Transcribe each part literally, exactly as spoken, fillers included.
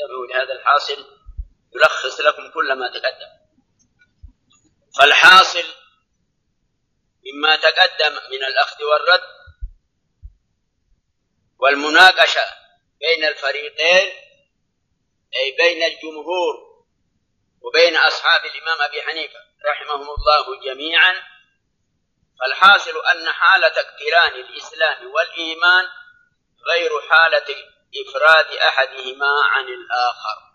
انتبهوا لهذا الحاصل يلخص لكم كل ما تقدم. فالحاصل مما تقدم من الأخذ والرد والمناقشة بين الفريقين، أي بين الجمهور وبين أصحاب الإمام أبي حنيفة رحمهم الله جميعا، فالحاصل أن حالة اقتران الإسلام والإيمان غير حالة إفراد أحدهما عن الآخر.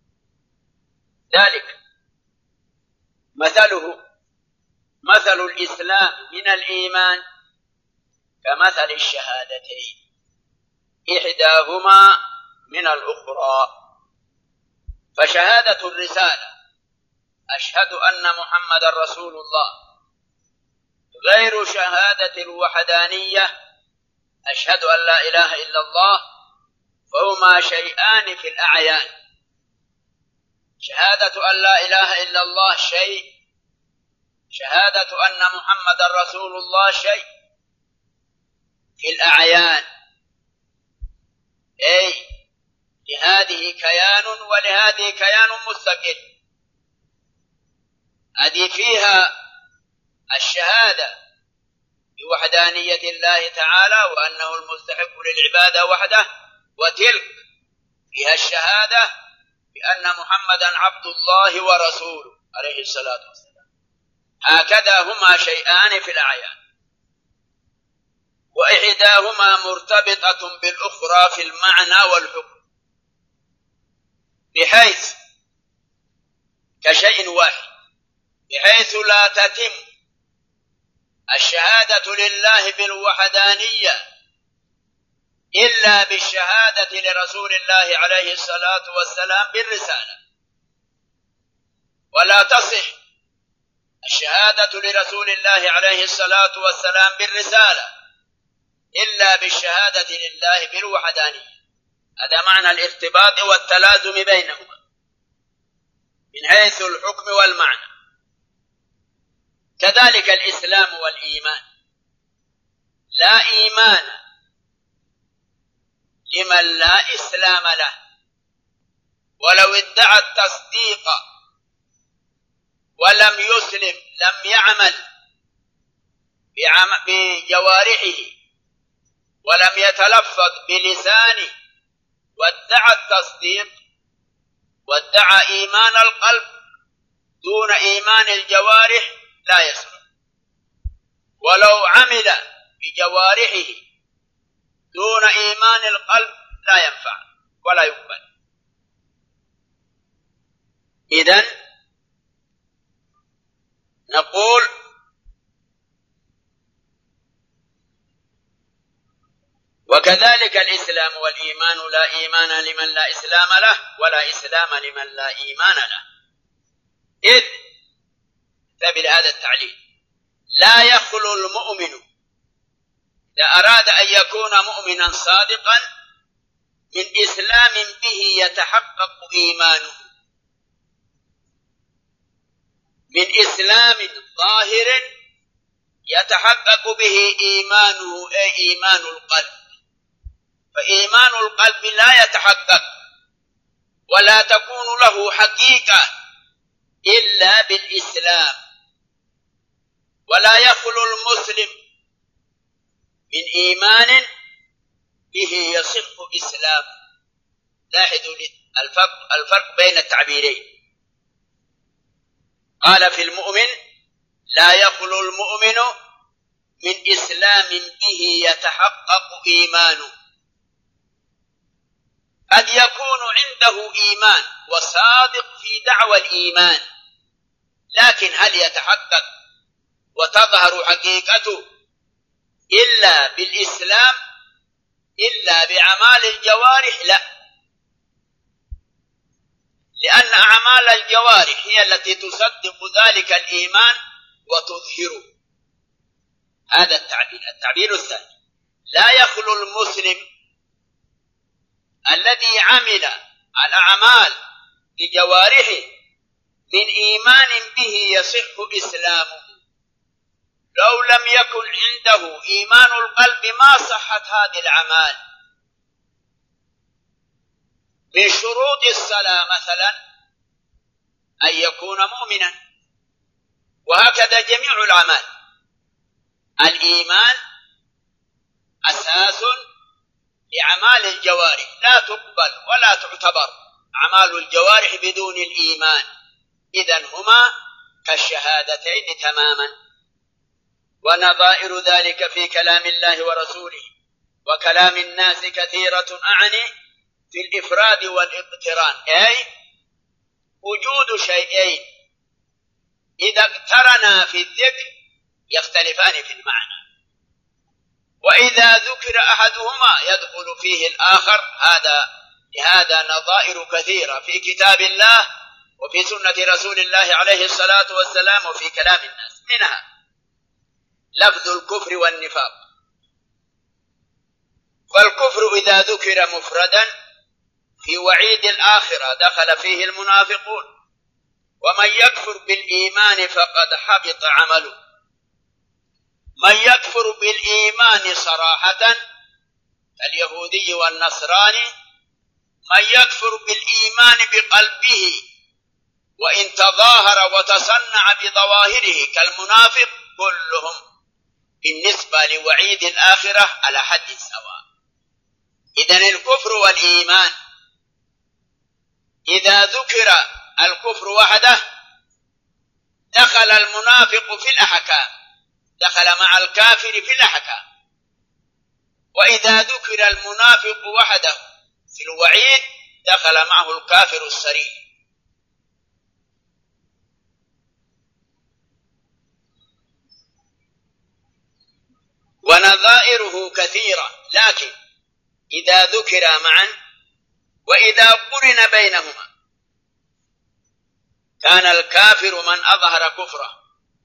ذلك مثله مثل الإسلام من الإيمان كمثل الشهادتين إحداهما من الأخرى. فشهادة الرسالة أشهد أن محمد رسول الله غير شهادة الوحدانية أشهد أن لا إله إلا الله، فهما شيئان في الأعيان. شهادة أن لا إله إلا الله شيء، شهادة أن محمد رسول الله شيء في الأعيان، أي لهذه كيان ولهذه كيان مستقل. هذه فيها الشهادة بوحدانية الله تعالى وأنه المستحق للعبادة وحده، وتلك فيها الشهادة بأن محمدا عبد الله ورسوله عليه الصلاة والسلام. هكذا هما شيئان في الأعيان، وإحداهما مرتبطة بالأخرى في المعنى والحكم، بحيث كشيء واحد، بحيث لا تتم الشهادة لله بالوحدانية إلا بالشهادة لرسول الله عليه الصلاة والسلام بالرسالة، ولا تصح الشهادة لرسول الله عليه الصلاة والسلام بالرسالة إلا بالشهادة لله بالوحدانية. هذا معنى الارتباط والتلازم بينهما من حيث الحكم والمعنى. كذلك الإسلام والإيمان، لا إيمان لمن لا إسلام له، ولو ادعى التصديق ولم يسلم لم يعمل بجوارحه ولم يتلفظ بلسانه وادعى التصديق وادعى إيمان القلب دون إيمان الجوارح لا يصلح، ولو عمل بجوارحه دون إيمان القلب لا ينفع ولا يقبل. إذن نقول وكذلك الإسلام والإيمان لا إيمان لمن لا إسلام له ولا إسلام لمن لا إيمان له، إذ تابع هذا التعليل لا يخلو المؤمن إذا أراد أن يكون مؤمنا صادقا من إسلام به يتحقق إيمانه، من إسلام ظاهر يتحقق به إيمانه، أي إيمان القلب. فإيمان القلب لا يتحقق ولا تكون له حقيقة إلا بالإسلام، ولا يخلو المسلم من إيمان به يصح إسلام. لاحظوا الفرق, الفرق بين التعبيرين. قال في المؤمن لا يخلو المؤمن من إسلام به يتحقق إيمانه. قد يكون عنده إيمان وصادق في دعوى الإيمان، لكن هل يتحقق وتظهر حقيقته إلا بالإسلام إلا بأعمال الجوارح؟ لا، لأن أعمال الجوارح هي التي تصدق ذلك الإيمان وتظهره. هذا التعبير. التعبير الثاني لا يخلو المسلم الذي عمل الأعمال بجوارحه من إيمان به يصح إسلامه. لو لم يكن عنده إيمان القلب ما صحت هذه الأعمال، من شروط الصلاة مثلا أن يكون مؤمنا، وهكذا جميع الأعمال. الإيمان أساس لأعمال الجوارح، لا تقبل ولا تعتبر أعمال الجوارح بدون الإيمان، إذن هما كالشهادتين تماما. ونظائر ذلك في كلام الله ورسوله وكلام الناس كثيرة، أعني في الإفراد والاقتران، أي وجود شيئين إذا اقترنا في الذكر يختلفان في المعنى، وإذا ذكر أحدهما يدخل فيه الآخر. هذا لهذا نظائر كثيرة في كتاب الله وفي سنة رسول الله عليه الصلاة والسلام وفي كلام الناس. منها لفظ الكفر والنفاق. فالكفر إذا ذكر مفردا في وعيد الآخرة دخل فيه المنافقون، ومن يكفر بالإيمان فقد حبط عمله. من يكفر بالإيمان صراحة اليهودي والنصراني، من يكفر بالإيمان بقلبه وإن تظاهر وتصنع بظواهره كالمنافق، كلهم بالنسبة لوعيد الآخرة على حد سواء. إذن الكفر والإيمان إذا ذكر الكفر وحده دخل المنافق في الأحكام، دخل مع الكافر في الأحكام. وإذا ذكر المنافق وحده في الوعيد دخل معه الكافر الصريح. ونظائره كثيرة، لكن إذا ذكر معا وإذا قرن بينهما كان الكافر من أظهر كفره.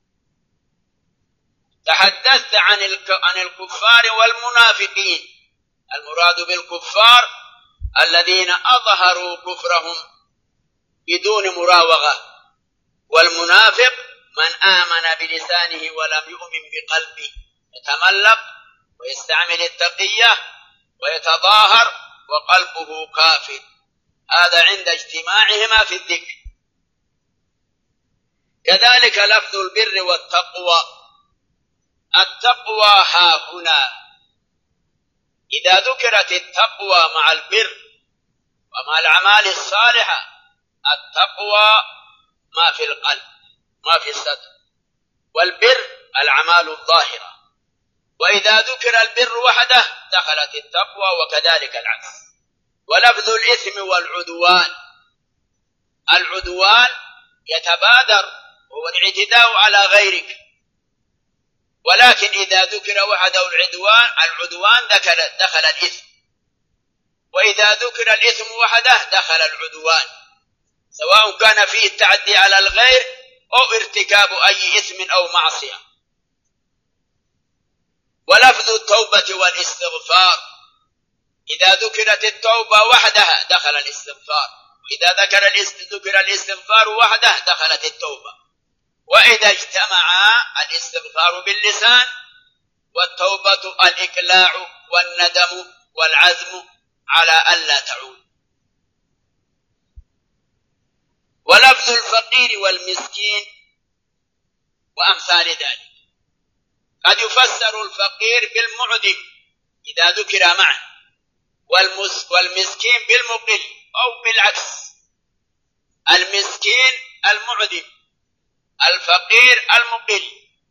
تحدثت عن عن الكفار والمنافقين، المراد بالكفار الذين أظهروا كفرهم بدون مراوغة، والمنافق من آمن بلسانه ولم يؤمن بقلبه، يتملق ويستعمل التقية ويتظاهر وقلبه كافر. هذا عند اجتماعهما في الذكر. كذلك لفظ البر والتقوى. التقوى ها هنا إذا ذكرت التقوى مع البر ومع الأعمال الصالحة، التقوى ما في القلب ما في الصدر، والبر الأعمال الظاهرة. وإذا ذكر البر وحده دخلت التقوى، وكذلك العكس. ولفظ الإثم والعدوان. العدوان يتبادر هو الاعتداء على غيرك، ولكن إذا ذكر وحده العدوان العدوان دخل الإثم، وإذا ذكر الإثم وحده دخل العدوان، سواء كان فيه التعدي على الغير أو ارتكاب أي إثم أو معصية. ولفظ التوبة والاستغفار. إذا ذكرت التوبة وحدها دخل الاستغفار، وإذا ذكر ذكر الاستغفار وحده دخلت التوبة. وإذا اجتمعا الاستغفار باللسان والتوبة الإقلاع والندم والعزم على ألا تعود. ولفظ الفقير والمسكين وأمثال ذلك. قد يفسر الفقير بالمعدم إذا ذكر معا، والمسكين بالمقل، أو بالعكس، المسكين المعدم الفقير المقل.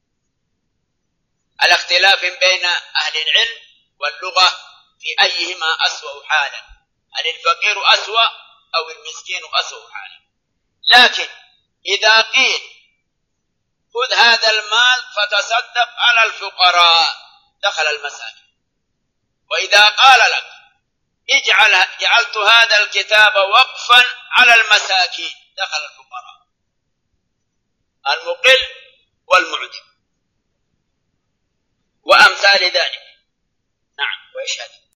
الاختلاف بين أهل العلم واللغة في أيهما أسوأ حالا، هل الفقير أسوأ أو المسكين أسوأ حالا. لكن إذا قيل خذ هذا المال فتصدق على الفقراء دخل المساكين، وإذا قال لك اجعل جعلت هذا الكتاب وقفا على المساكين دخل الفقراء، المقل والمعدم وأمثال ذلك. نعم، ويشهد